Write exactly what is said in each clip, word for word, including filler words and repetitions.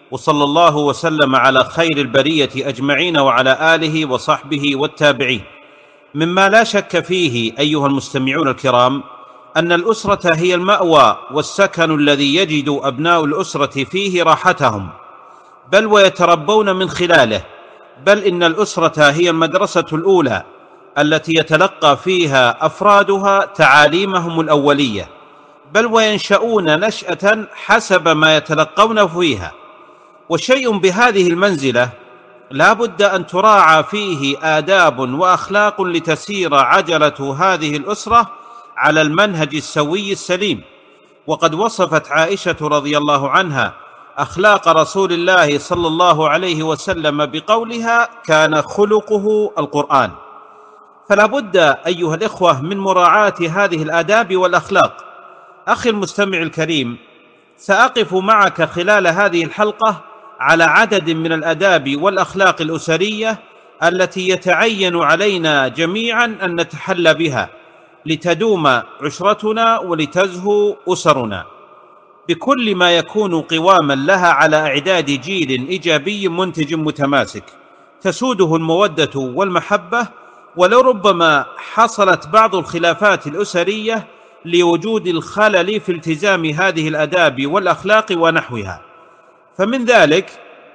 وصلى الله وسلم على خير البرية أجمعين وعلى آله وصحبه والتابعين. مما لا شك فيه أيها المستمعون الكرام أن الأسرة هي المأوى والسكن الذي يجد أبناء الأسرة فيه راحتهم، بل ويتربون من خلاله، بل إن الأسرة هي المدرسة الأولى التي يتلقى فيها أفرادها تعاليمهم الأولية، بل وينشؤون نشأة حسب ما يتلقون فيها. وشيء بهذه المنزلة لا بد أن تراعى فيه آداب وأخلاق لتسير عجلة هذه الأسرة على المنهج السوي السليم. وقد وصفت عائشة رضي الله عنها أخلاق رسول الله صلى الله عليه وسلم بقولها: كان خلقه القرآن. فلا بد أيها الإخوة من مراعاة هذه الآداب والأخلاق. أخي المستمع الكريم، سأقف معك خلال هذه الحلقة على عدد من الآداب والأخلاق الأسرية التي يتعين علينا جميعا أن نتحلى بها لتدوم عشرتنا ولتزهو أسرنا، بكل ما يكون قواما لها على إعداد جيل إيجابي منتج متماسك تسوده المودة والمحبة، ولربما حصلت بعض الخلافات الأسرية لوجود الخلل في التزام هذه الآداب والأخلاق ونحوها. فمن ذلك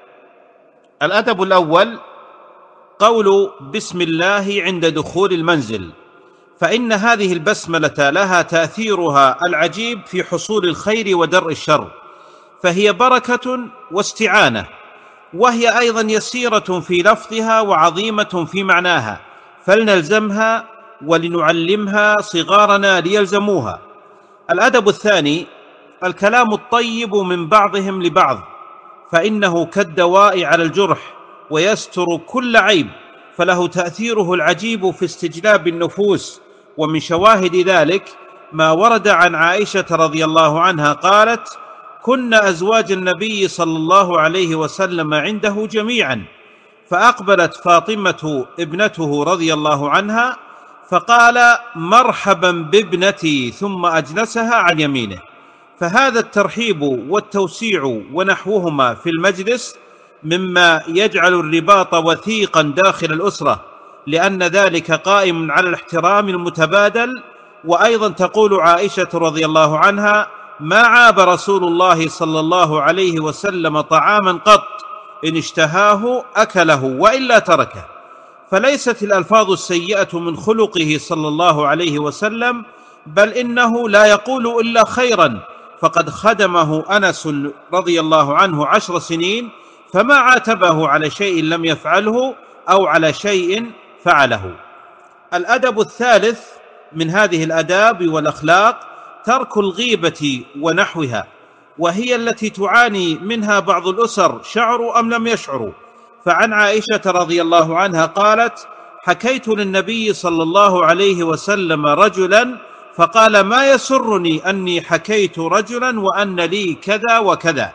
الأدب الأول قول بسم الله عند دخول المنزل، فإن هذه البسملة لها تأثيرها العجيب في حصول الخير ودرء الشر، فهي بركة واستعانة، وهي أيضا يسيرة في لفظها وعظيمة في معناها، فلنلزمها ولنعلمها صغارنا ليلزموها. الأدب الثاني الكلام الطيب من بعضهم لبعض، فإنه كالدواء على الجرح ويستر كل عيب، فله تأثيره العجيب في استجلاب النفوس. ومن شواهد ذلك ما ورد عن عائشة رضي الله عنها قالت: كنا أزواج النبي صلى الله عليه وسلم عنده جميعا، فأقبلت فاطمة ابنته رضي الله عنها فقال: مرحبا بابنتي، ثم أجلسها عن يمينه. فهذا الترحيب والتوسيع ونحوهما في المجلس مما يجعل الرباط وثيقا داخل الأسرة، لأن ذلك قائم على الاحترام المتبادل. وأيضا تقول عائشة رضي الله عنها: ما عاب رسول الله صلى الله عليه وسلم طعاما قط، إن اشتهاه أكله وإلا تركه. فليست الألفاظ السيئة من خلقه صلى الله عليه وسلم، بل إنه لا يقول إلا خيرا، فقد خدمه أنس رضي الله عنه عشر سنين فما عاتبه على شيء لم يفعله أو على شيء فعله. الأدب الثالث من هذه الآداب والأخلاق ترك الغيبة ونحوها، وهي التي تعاني منها بعض الأسر شعروا أم لم يشعروا. فعن عائشة رضي الله عنها قالت: حكيت للنبي صلى الله عليه وسلم رجلا فقال: ما يسرني أني حكيت رجلا وأن لي كذا وكذا.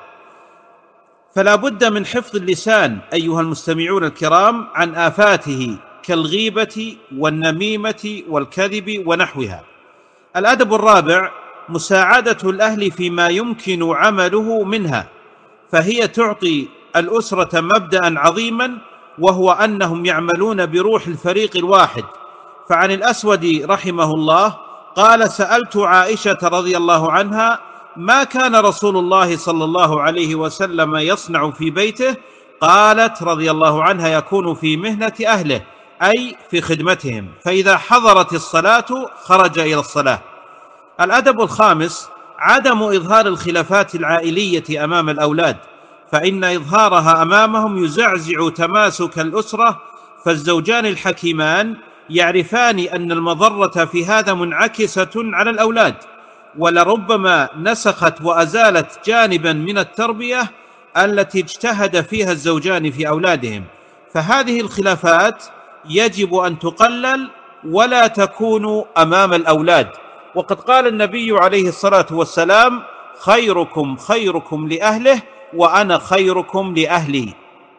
فلا بد من حفظ اللسان أيها المستمعون الكرام عن آفاته كالغيبة والنميمة والكذب ونحوها. الأدب الرابع مساعدة الأهل فيما يمكن عمله منها، فهي تعطي الأسرة مبدأ عظيما، وهو أنهم يعملون بروح الفريق الواحد. فعن الأسود رحمه الله قال: سألت عائشة رضي الله عنها: ما كان رسول الله صلى الله عليه وسلم يصنع في بيته؟ قالت رضي الله عنها: يكون في مهنة أهله، أي في خدمتهم، فإذا حضرت الصلاة خرج إلى الصلاة. الأدب الخامس عدم إظهار الخلافات العائلية أمام الأولاد، فإن إظهارها أمامهم يزعزع تماسك الأسرة، فالزوجان الحكيمان يعرفان أن المضرة في هذا منعكسة على الأولاد، ولربما نسخت وأزالت جانبا من التربية التي اجتهد فيها الزوجان في أولادهم. فهذه الخلافات يجب أن تقلل ولا تكون أمام الأولاد. وقد قال النبي عليه الصلاة والسلام: خيركم خيركم لأهله وأنا خيركم لأهلي.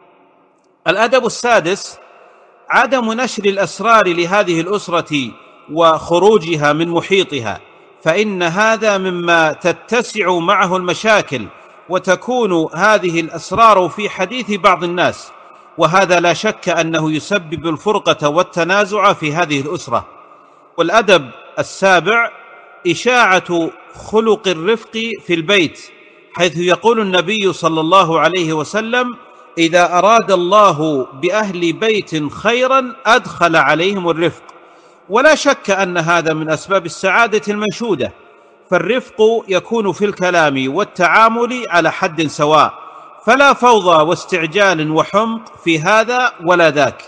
الأدب السادس عدم نشر الأسرار لهذه الأسرة وخروجها من محيطها، فإن هذا مما تتسع معه المشاكل، وتكون هذه الأسرار في حديث بعض الناس، وهذا لا شك أنه يسبب الفرقة والتنازع في هذه الأسرة. والأدب السابع إشاعة خلق الرفق في البيت، حيث يقول النبي صلى الله عليه وسلم: إذا أراد الله بأهل بيت خيرا أدخل عليهم الرفق. ولا شك أن هذا من أسباب السعادة المنشودة، فالرفق يكون في الكلام والتعامل على حد سواء، فلا فوضى واستعجال وحمق في هذا ولا ذاك.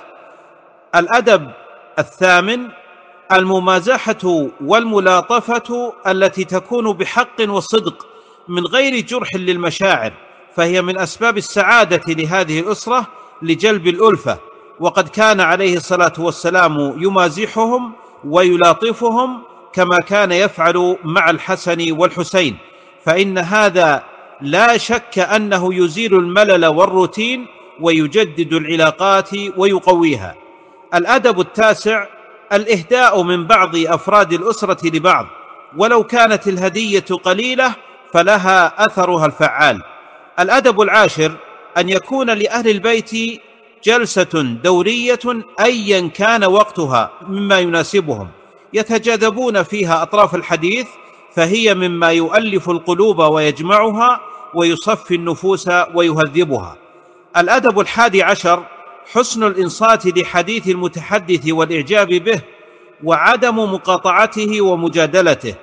الأدب الثامن الممازحة والملاطفة التي تكون بحق وصدق من غير جرح للمشاعر، فهي من أسباب السعادة لهذه الأسرة لجلب الألفة. وقد كان عليه الصلاة والسلام يمازحهم ويلاطفهم كما كان يفعل مع الحسن والحسين، فإن هذا لا شك أنه يزيل الملل والروتين ويجدد العلاقات ويقويها. الأدب التاسع الإهداء من بعض أفراد الأسرة لبعض، ولو كانت الهدية قليلة فلها أثرها الفعال. الأدب العاشر أن يكون لأهل البيت جلسة دورية أيا كان وقتها مما يناسبهم، يتجاذبون فيها أطراف الحديث، فهي مما يؤلف القلوب ويجمعها ويصفي النفوس ويهذبها. الأدب الحادي عشر حسن الإنصات لحديث المتحدث والإعجاب به، وعدم مقاطعته ومجادلته،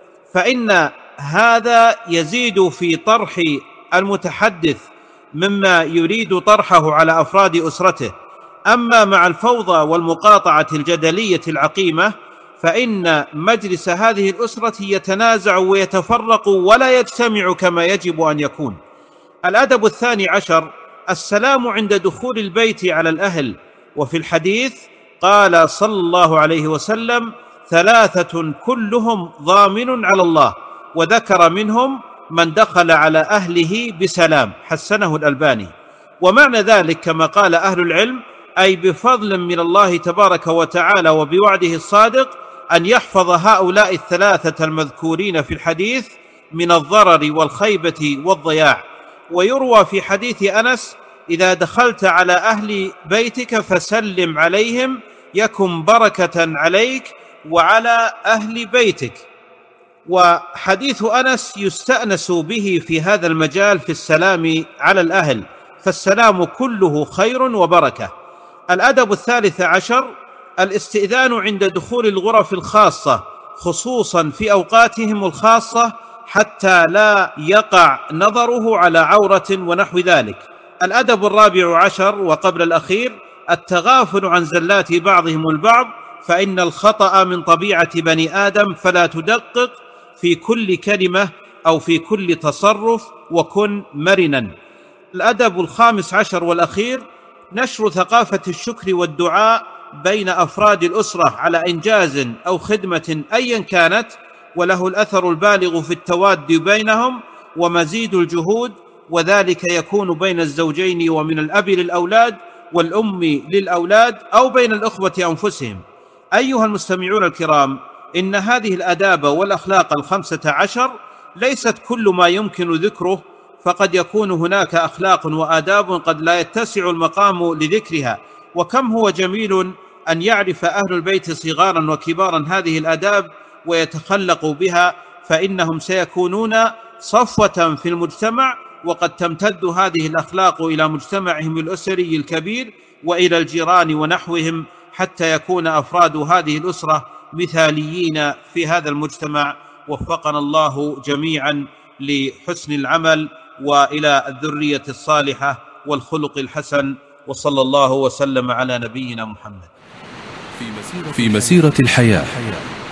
فإن هذا يزيد في طرح المتحدث مما يريد طرحه على أفراد أسرته. أما مع الفوضى والمقاطعة الجدلية العقيمة فإن مجلس هذه الأسرة يتنازع ويتفرق ولا يجتمع كما يجب أن يكون. الأدب الثاني عشر السلام عند دخول البيت على الأهل، وفي الحديث قال صلى الله عليه وسلم: ثلاثة كلهم ضامن على الله، وذكر منهم من دخل على أهله بسلام، حسنه الألباني. ومعنى ذلك كما قال أهل العلم أي بفضل من الله تبارك وتعالى وبوعده الصادق أن يحفظ هؤلاء الثلاثة المذكورين في الحديث من الضرر والخيبة والضياع. ويروى في حديث أنس: إذا دخلت على أهل بيتك فسلم عليهم يكن بركة عليك وعلى أهل بيتك. وحديث أنس يستأنس به في هذا المجال في السلام على الأهل، فالسلام كله خير وبركة. الأدب الثالث عشر الاستئذان عند دخول الغرف الخاصة، خصوصا في أوقاتهم الخاصة، حتى لا يقع نظره على عورة ونحو ذلك. الأدب الرابع عشر وقبل الأخير التغافل عن زلات بعضهم البعض، فإن الخطأ من طبيعة بني آدم، فلا تدقق في كل كلمة أو في كل تصرف، وكن مرنا. الأدب الخامس عشر والأخير نشر ثقافة الشكر والدعاء بين أفراد الأسرة على إنجاز أو خدمة أيا كانت، وله الأثر البالغ في التواد بينهم ومزيد الجهود، وذلك يكون بين الزوجين ومن الأب للأولاد والأم للأولاد أو بين الأخوة أنفسهم. أيها المستمعون الكرام، إن هذه الآداب والأخلاق الخمسة عشر ليست كل ما يمكن ذكره، فقد يكون هناك أخلاق وآداب قد لا يتسع المقام لذكرها. وكم هو جميل أن يعرف أهل البيت صغارا وكبارا هذه الآداب ويتخلقوا بها، فإنهم سيكونون صفوة في المجتمع، وقد تمتد هذه الأخلاق إلى مجتمعهم الأسري الكبير وإلى الجيران ونحوهم، حتى يكون أفراد هذه الأسرة مثاليين في هذا المجتمع. وفقنا الله جميعا لحسن العمل وإلى الذرية الصالحة والخلق الحسن، وصلى الله وسلم على نبينا محمد. في مسيرة الحياة